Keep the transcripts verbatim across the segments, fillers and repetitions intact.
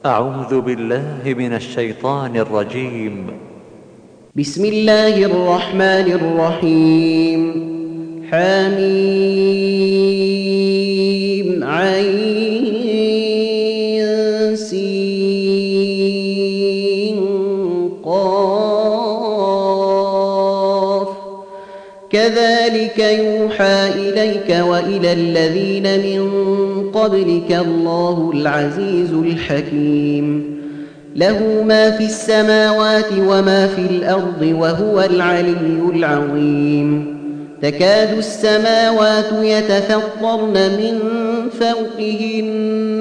أعوذ بالله من الشيطان الرجيم. بسم الله الرحمن الرحيم. حميم عين سين قاف كذلك يوحى إليك وإلى الذين من قبلك الله العزيز الحكيم. له ما في السماوات وما في الأرض وهو العلي العظيم. تكاد السماوات يتفطرن من فوقهن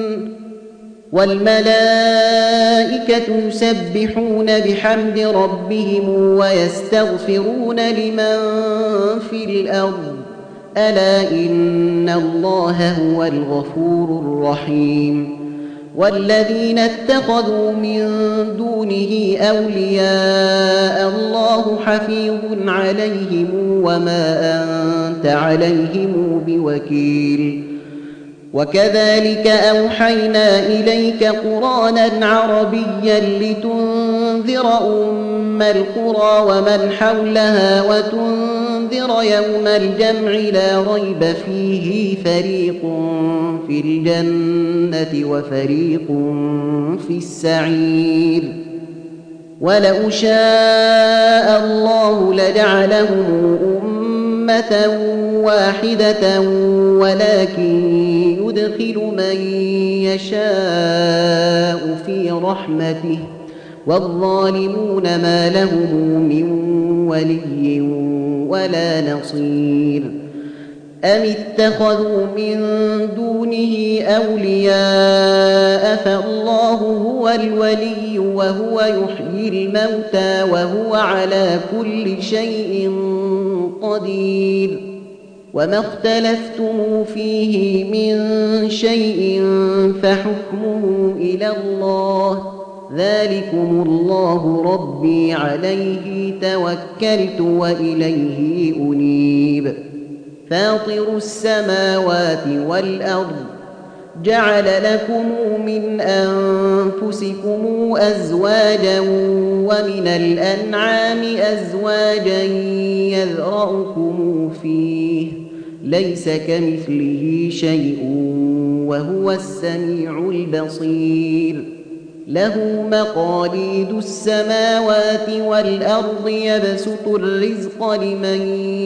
والملائكة يسبحون بحمد ربهم ويستغفرون لمن في الأرض ألا إن الله هو الغفور الرحيم. والذين اتخذوا من دونه أولياء الله حفيظ عليهم وما أنت عليهم بوكيل. وكذلك أوحينا إليك قرآنا عربيا لتنذر أم القرى ومن حولها وتنذر يوم الجمع لا ريب فيه فريق في الجنة وفريق في السعير. ولو شاء الله لجعلهم أمة واحدة ولكن يدخل من يشاء في رحمته والظالمون ما لهم من ولي ولا نصير. أم اتخذوا من دونه أولياء فالله هو الولي وهو يحيي الموتى وهو على كل شيء قدير. وما اختلفتم فيه من شيء فحكمه إلى الله ذلكم الله ربي عليه توكلت وإليه أنيب. فاطر السماوات والأرض جعل لكم من أنفسكم أزواجا ومن الأنعام أزواجا يذرأكم فيه ليس كمثله شيء وهو السميع البصير. له مقاليد السماوات والأرض يبسط الرزق لمن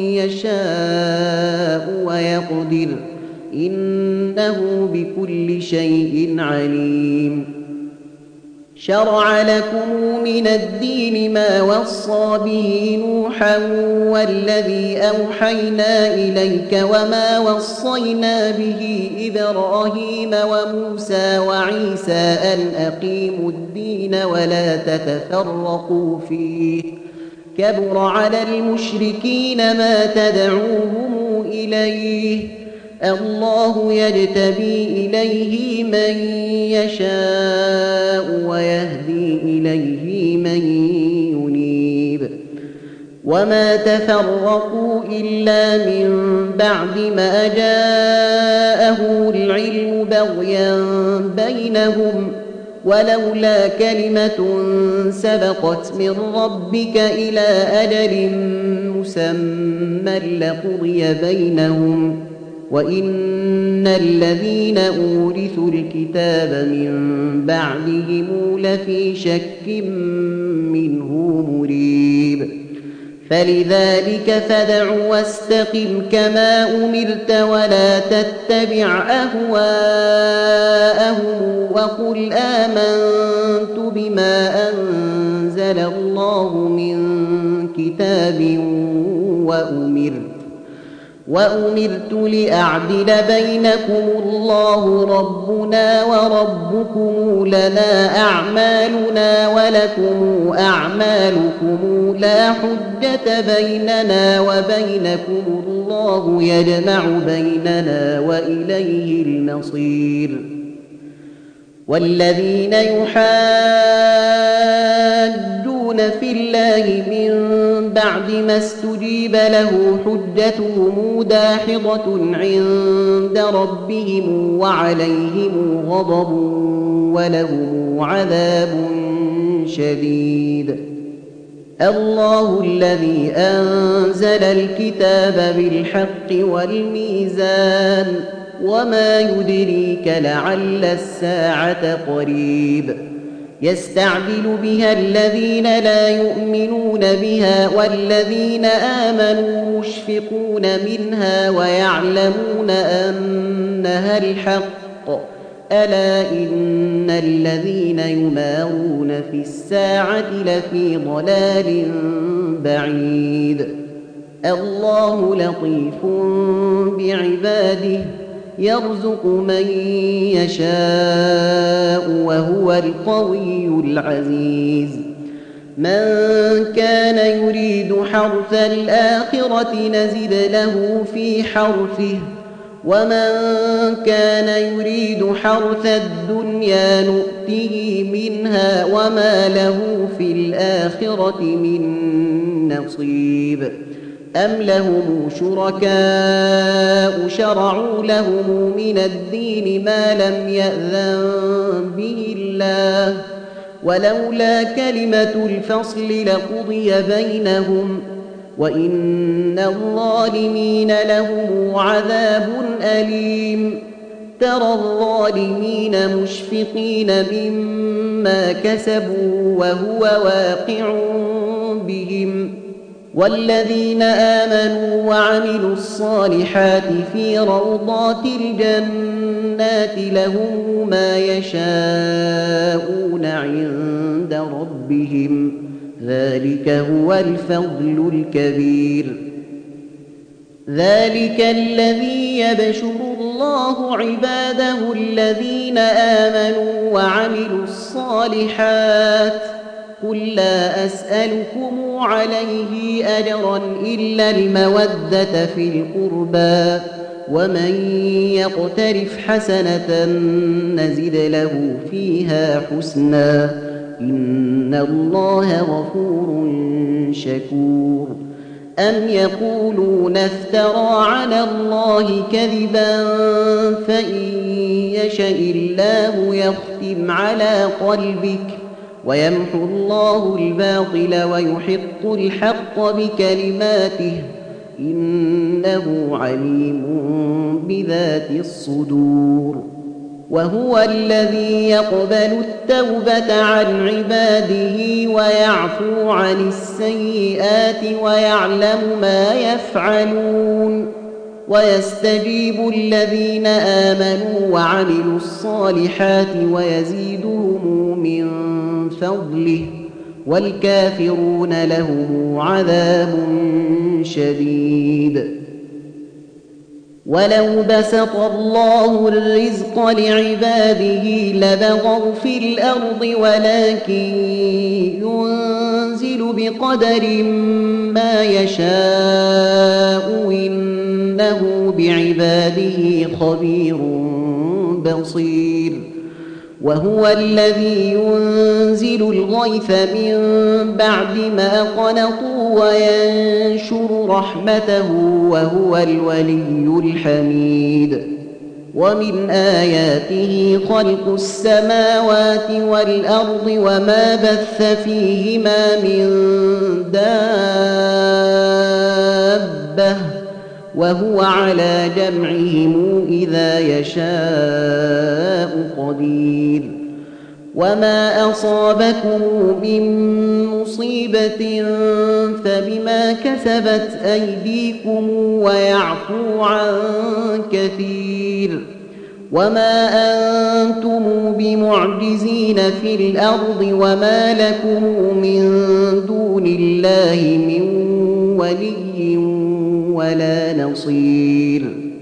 يشاء ويقدر إنه بكل شيء عليم. شرع لكم من الدين ما وصى به نوحا والذي أوحينا إليك وما وصينا به إبراهيم وموسى وعيسى أن أقيموا الدين ولا تتفرقوا فيه كبر على المشركين ما تدعوهم إليه الله يجتبي إليه من يشاء ويهدي إليه من ينيب. وما تفرقوا إلا من بعد ما جاءهم العلم بغيا بينهم ولولا كلمة سبقت من ربك إلى أجل مسمى لقضي بينهم وإن الذين أورثوا الكتاب من بعدهم لفي شك منه مريب. فلذلك فادع واستقم كما أمرت ولا تتبع أهواءهم وقل آمنت بما أنزل الله من كتاب وأمرت وأمرت لأعدل بينكم الله ربنا وربكم لنا أعمالنا ولكم أعمالكم لا حجة بيننا وبينكم الله يجمع بيننا وإليه المصير. والذين يحاجون في الله من بعد ما استجيب له حجتهم داحضة عند ربهم وعليهم غضب ولهم عذاب شديد. الله الذي أنزل الكتاب بالحق والميزان وما يدريك لعل الساعة قريب. يستعجل بها الذين لا يؤمنون بها والذين آمنوا مشفقون منها ويعلمون أنها الحق. ألا إن الذين يمارون في الساعة لفي ضلال بعيد. الله لطيف بعباده يرزق من يشاء وهو القوي العزيز. من كان يريد حرث الآخرة نزد له في حرثه ومن كان يريد حرث الدنيا نؤته منها وما له في الآخرة من نصيب. أم لهم شركاء شرعوا لهم من الدين ما لم يأذن به الله ولولا كلمة الفصل لقضي بينهم وإن الظالمين لهم عذاب أليم. ترى الظالمين مشفقين مما كسبوا وهو واقع بهم والذين آمنوا وعملوا الصالحات في روضات الجنات لهم ما يشاءون عند ربهم ذلك هو الفضل الكبير. ذلك الذي يبشر الله عباده الذين آمنوا وعملوا الصالحات قل لا أسألكم عليه أجرا إلا المودة في القربى ومن يقترف حسنة نزد له فيها حسنا إن الله غفور شكور. أم يقولون افترى على الله كذبا فإن يشاء الله يختم على قلبك ويمحو الله الباطل ويحق الحق بكلماته إنه عليم بذات الصدور. وهو الذي يقبل التوبة عن عباده ويعفو عن السيئات ويعلم ما يفعلون ويستجيب الذين آمنوا وعملوا الصالحات ويزيدهم من فضله والكافرون لهم عذاب شديد. ولو بسط الله الرزق لعباده لبغوا في الأرض ولكن ينزل بقدر ما يشاء إنه بعباده خبير بصير. وهو الذي ينزل الغيث من بعد ما قنطوا وينشر رحمته وهو الولي الحميد. ومن آياته خلق السماوات والأرض وما بث فيهما من دابة وهو على جمعهم إذا يشاء قدير. وما أصابكم من مصيبة فبما كسبت أيديكم ويعفو عن كثير. وما أنتم بمعجزين في الأرض وما لكم من دون الله من ولي ولا نصير.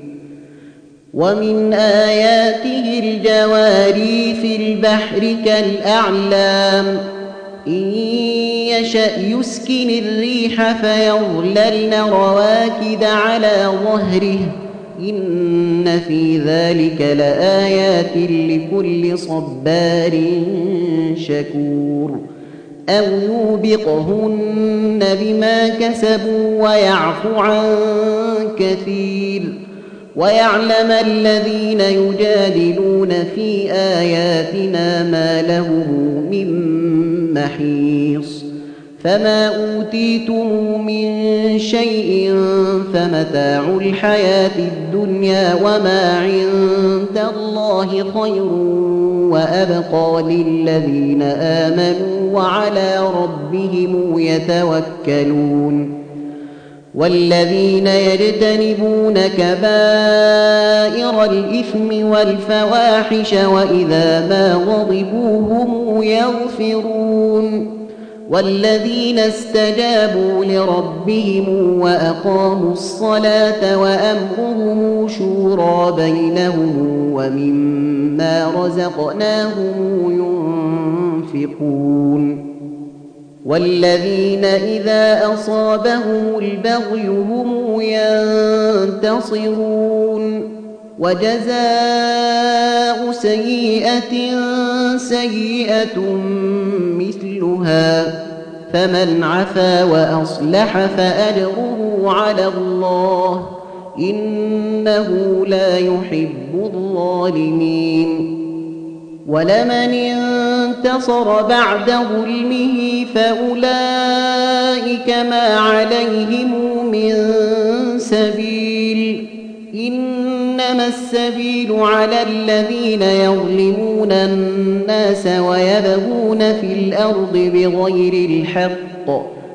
ومن آياته الجواري في البحر كالأعلام إن يشأ يسكن الريح فيظللن رواكد على ظهره إن في ذلك لآيات لكل صبار شكور. أو يوبقهن بما كسبوا ويعفو عن كثير ويعلم الذين يجادلون في آياتنا ما لهم من محيص فما أوتيتم من شيء فمتاع الحياة الدنيا وما عند الله خير وأبقى للذين آمنوا وعلى ربهم يتوكلون والذين يجتنبون كبائر الإثم والفواحش وإذا ما غضبوا هم يغفرون والذين استجابوا لربهم وأقاموا الصلاة وأمرهم شورى بينهم ومما رزقناهم ينفقون والذين إذا أصابهم البغي هم ينتصرون وجزاء سيئة سيئة مثلها فمن عفا وأصلح فأجره على الله إنه لا يحب الظالمين ولمن انتصر بعد ظلمه فأولئك ما عليهم من سبيل إنما السبيل على الذين يظلمون الناس ويبغون في الأرض بغير الحق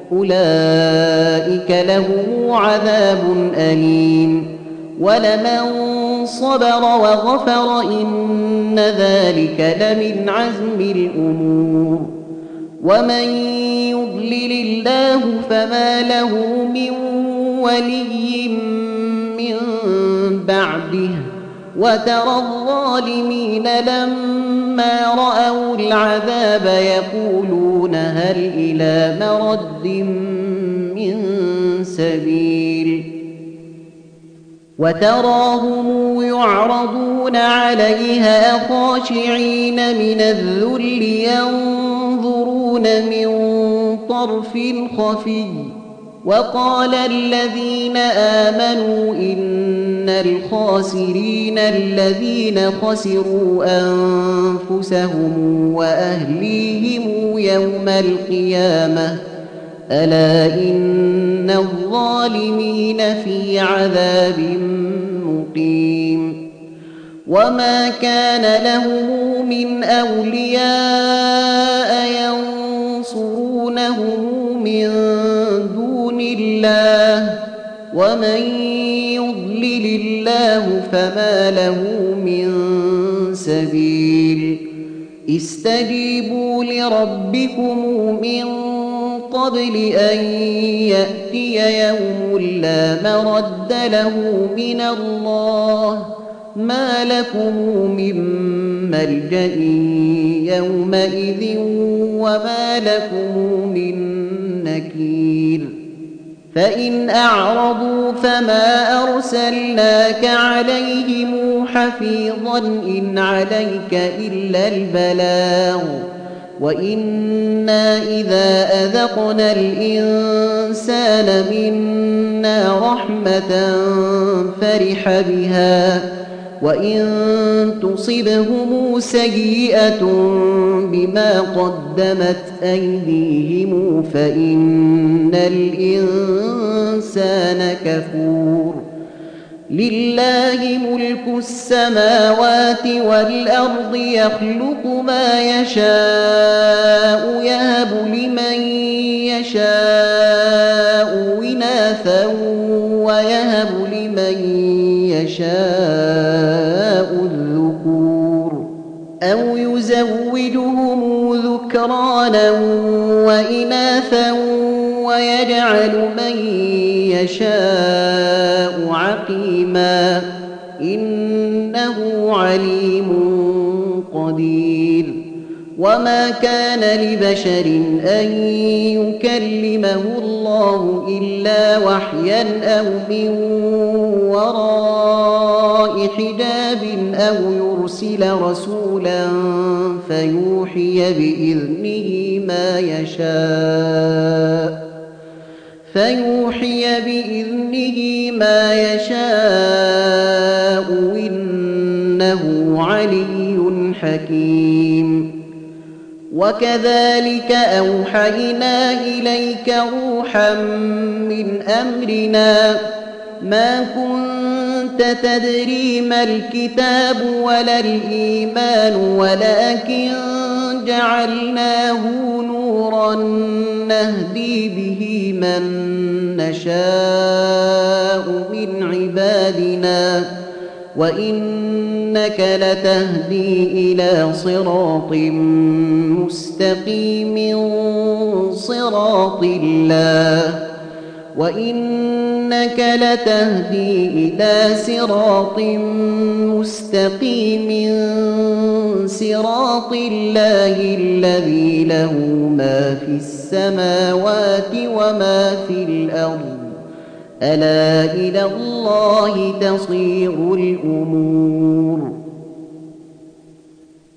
أولئك لهم عذاب أليم ولمن صبر وغفر إن ذلك لمن عزم الأمور ومن يضلل الله فما له من ولي من بعده وترى الظالمين لما رأوا العذاب يقولون هل إلى مرد من سبيل وتراهم يعرضون عليها خاشعين من الذل ينظرون من طرف خفي وقال الذين آمنوا إن الخاسرين الذين خسروا أنفسهم وأهليهم يوم القيامة ألا إن الظالمين في عذاب مقيم وما كان له من أولياء ينصرونه من دون الله ومن يضلل الله فما له من سبيل استجيبوا لربكم من قبل أن يأتي يوم لا مرد له من الله ما لكم من ملجأ يومئذ وما لكم من نكير فإن أعرضوا فما أرسلناك عليهم حفيظا إن عليك إلا البلاغ وإنا إذا أذقنا الإنسان منا رحمة فرح بها وإن تصبهم سيئة بما قدمت أيديهم فإن الإنسان كفور لله ملك السماوات والأرض يخلق ما يشاء يهب لمن يشاء إناثا ويهب لمن يشاء الذكور أو يزوجهم ذكرانا وإناثا ويجعل من يشاء عقيما إنه عليم قدير وما كان لبشر أن يكلمه الله إلا وحيا أو من وراء حجاب أو يرسل رسولا فيوحي بإذنه ما يشاء فيوحي بإذنه ما يشاء إنه علي حكيم. وكذلك أوحينا إليك روحا من أمرنا ما كنت تدري ما الكتاب ولا الإيمان ولكن جعلناه نورا نهدي به من نشاء من عبادنا وإنك لتهدي إلى صراط مستقيم صراط الله وإنك لتهدي إلى صراط مستقيم صراط الله الذي له ما في السماوات وما في الأرض ألا إلى الله تصير الأمور.